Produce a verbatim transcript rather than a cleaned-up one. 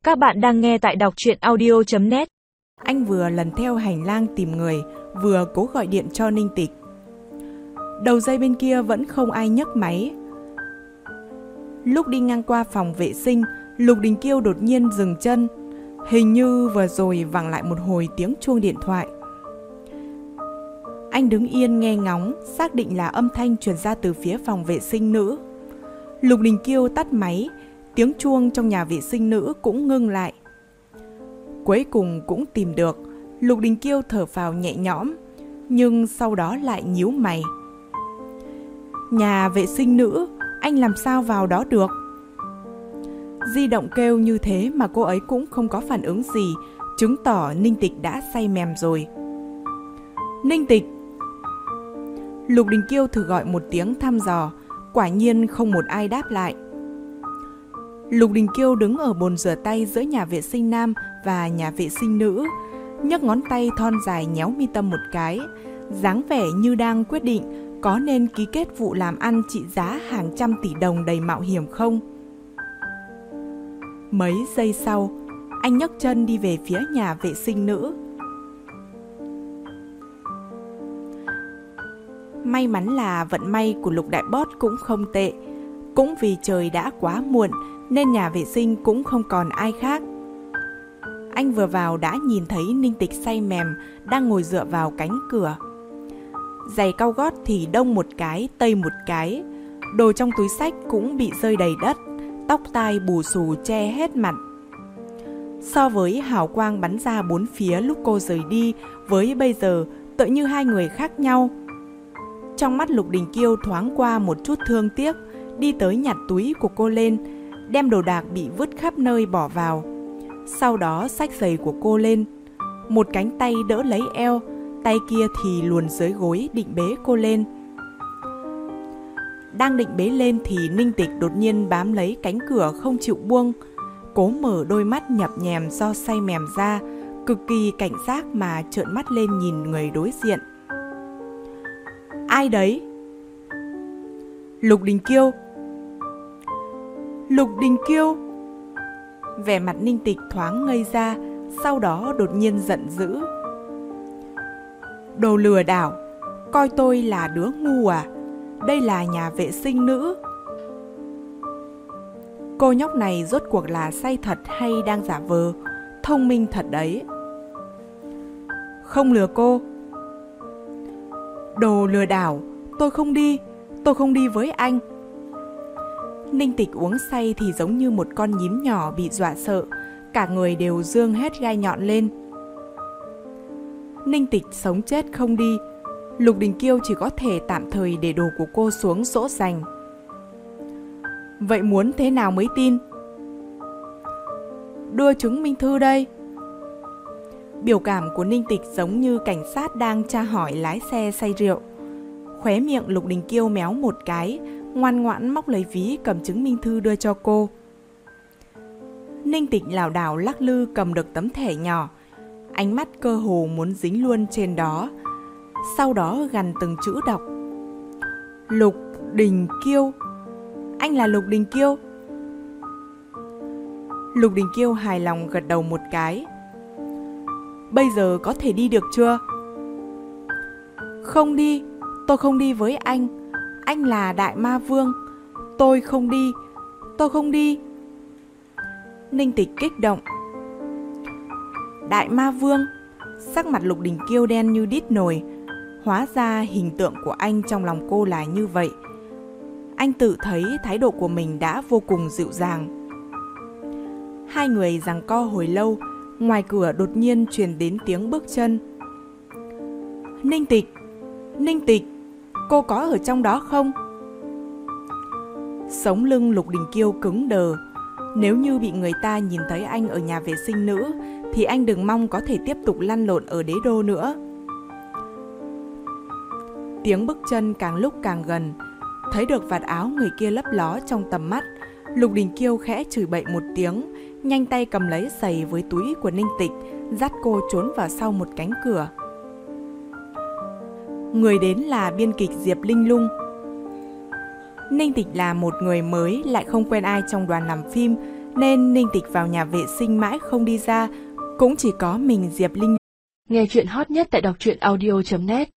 Các bạn đang nghe tại đọc truyện audio chấm net. Anh vừa lần theo hành lang tìm người, vừa cố gọi điện cho Ninh Tịch. Đầu dây bên kia vẫn không ai nhấc máy. Lúc đi ngang qua phòng vệ sinh, Lục Đình Kiêu đột nhiên dừng chân. Hình như vừa rồi vẳng lại một hồi tiếng chuông điện thoại. Anh đứng yên nghe ngóng, xác định là âm thanh truyền ra từ phía phòng vệ sinh nữ. Lục Đình Kiêu tắt máy, tiếng chuông trong nhà vệ sinh nữ cũng ngưng lại. Cuối cùng cũng tìm được, Lục Đình Kiêu thở phào nhẹ nhõm, nhưng sau đó lại nhíu mày. Nhà vệ sinh nữ, anh làm sao vào đó được? Di động kêu như thế mà cô ấy cũng không có phản ứng gì, chứng tỏ Ninh Tịch đã say mềm rồi. Ninh Tịch! Lục Đình Kiêu thử gọi một tiếng thăm dò, quả nhiên không một ai đáp lại. Lục Đình Kiêu đứng ở bồn rửa tay giữa nhà vệ sinh nam và nhà vệ sinh nữ, nhấc ngón tay thon dài nhéo mi tâm một cái, dáng vẻ như đang quyết định có nên ký kết vụ làm ăn trị giá hàng trăm tỷ đồng đầy mạo hiểm không. Mấy giây sau, anh nhấc chân đi về phía nhà vệ sinh nữ. May mắn là vận may của Lục Đại Bót cũng không tệ. Cũng vì trời đã quá muộn nên nhà vệ sinh cũng không còn ai khác. Anh vừa vào đã nhìn thấy Ninh Tịch say mềm đang ngồi dựa vào cánh cửa. Giày cao gót thì đông một cái, tây một cái. Đồ trong túi xách cũng bị rơi đầy đất, tóc tai bù xù che hết mặt. So với hào quang bắn ra bốn phía lúc cô rời đi với bây giờ tựa như hai người khác nhau. Trong mắt Lục Đình Kiêu thoáng qua một chút thương tiếc, đi tới nhặt túi của cô lên, đem đồ đạc bị vứt khắp nơi bỏ vào. Sau đó xách giày của cô lên, một cánh tay đỡ lấy eo, tay kia thì luồn dưới gối định bế cô lên. Đang định bế lên thì Ninh Tịch đột nhiên bám lấy cánh cửa không chịu buông, cố mở đôi mắt nhập nhèm do say mềm ra, cực kỳ cảnh giác mà trợn mắt lên nhìn người đối diện. Ai đấy? Lục Đình Kiêu. Lục Đình Kiêu. Vẻ mặt Ninh Tịch thoáng ngây ra, sau đó đột nhiên giận dữ. Đồ lừa đảo, coi tôi là đứa ngu à? Đây là nhà vệ sinh nữ. Cô nhóc này rốt cuộc là say thật hay đang giả vờ? Thông minh thật đấy. Không lừa cô. Đồ lừa đảo, tôi không đi, tôi không đi với anh. Ninh Tịch uống say thì giống như một con nhím nhỏ bị dọa sợ, cả người đều dương hết gai nhọn lên. Ninh Tịch sống chết không đi, Lục Đình Kiêu chỉ có thể tạm thời để đồ của cô xuống dỗ dành. Vậy muốn thế nào mới tin? Đưa chứng minh thư đây. Biểu cảm của Ninh Tịch giống như cảnh sát đang tra hỏi lái xe say rượu. Khóe miệng Lục Đình Kiêu méo một cái, ngoan ngoãn móc lấy ví cầm chứng minh thư đưa cho cô. Ninh Tịch lảo đảo lắc lư cầm được tấm thẻ nhỏ, ánh mắt cơ hồ muốn dính luôn trên đó. Sau đó gằn từng chữ đọc. Lục Đình Kiêu. Anh là Lục Đình Kiêu. Lục Đình Kiêu hài lòng gật đầu một cái. Bây giờ có thể đi được chưa? Không đi, tôi không đi với anh. Anh là Đại Ma Vương. Tôi không đi, tôi không đi. Ninh Tịch kích động. Đại Ma Vương? Sắc mặt Lục Đình Kiêu đen như đít nồi. Hóa ra hình tượng của anh trong lòng cô là như vậy. Anh tự thấy thái độ của mình đã vô cùng dịu dàng. Hai người giằng co hồi lâu, ngoài cửa đột nhiên truyền đến tiếng bước chân. Ninh Tịch, Ninh Tịch, cô có ở trong đó không? Sống lưng Lục Đình Kiêu cứng đờ. Nếu như bị người ta nhìn thấy anh ở nhà vệ sinh nữ thì anh đừng mong có thể tiếp tục lăn lộn ở đế đô nữa. Tiếng bước chân càng lúc càng gần, thấy được vạt áo người kia lấp ló trong tầm mắt. Lục Đình Kiêu khẽ chửi bậy một tiếng, nhanh tay cầm lấy giày với túi của Ninh Tịch, dắt cô trốn vào sau một cánh cửa. Người đến là biên kịch Diệp Linh Lung. Ninh Tịch là một người mới lại không quen ai trong đoàn làm phim nên Ninh Tịch vào nhà vệ sinh mãi không đi ra, cũng chỉ có mình Diệp Linh. Nghe chuyện hot nhất tại đọc truyện audio chấm net.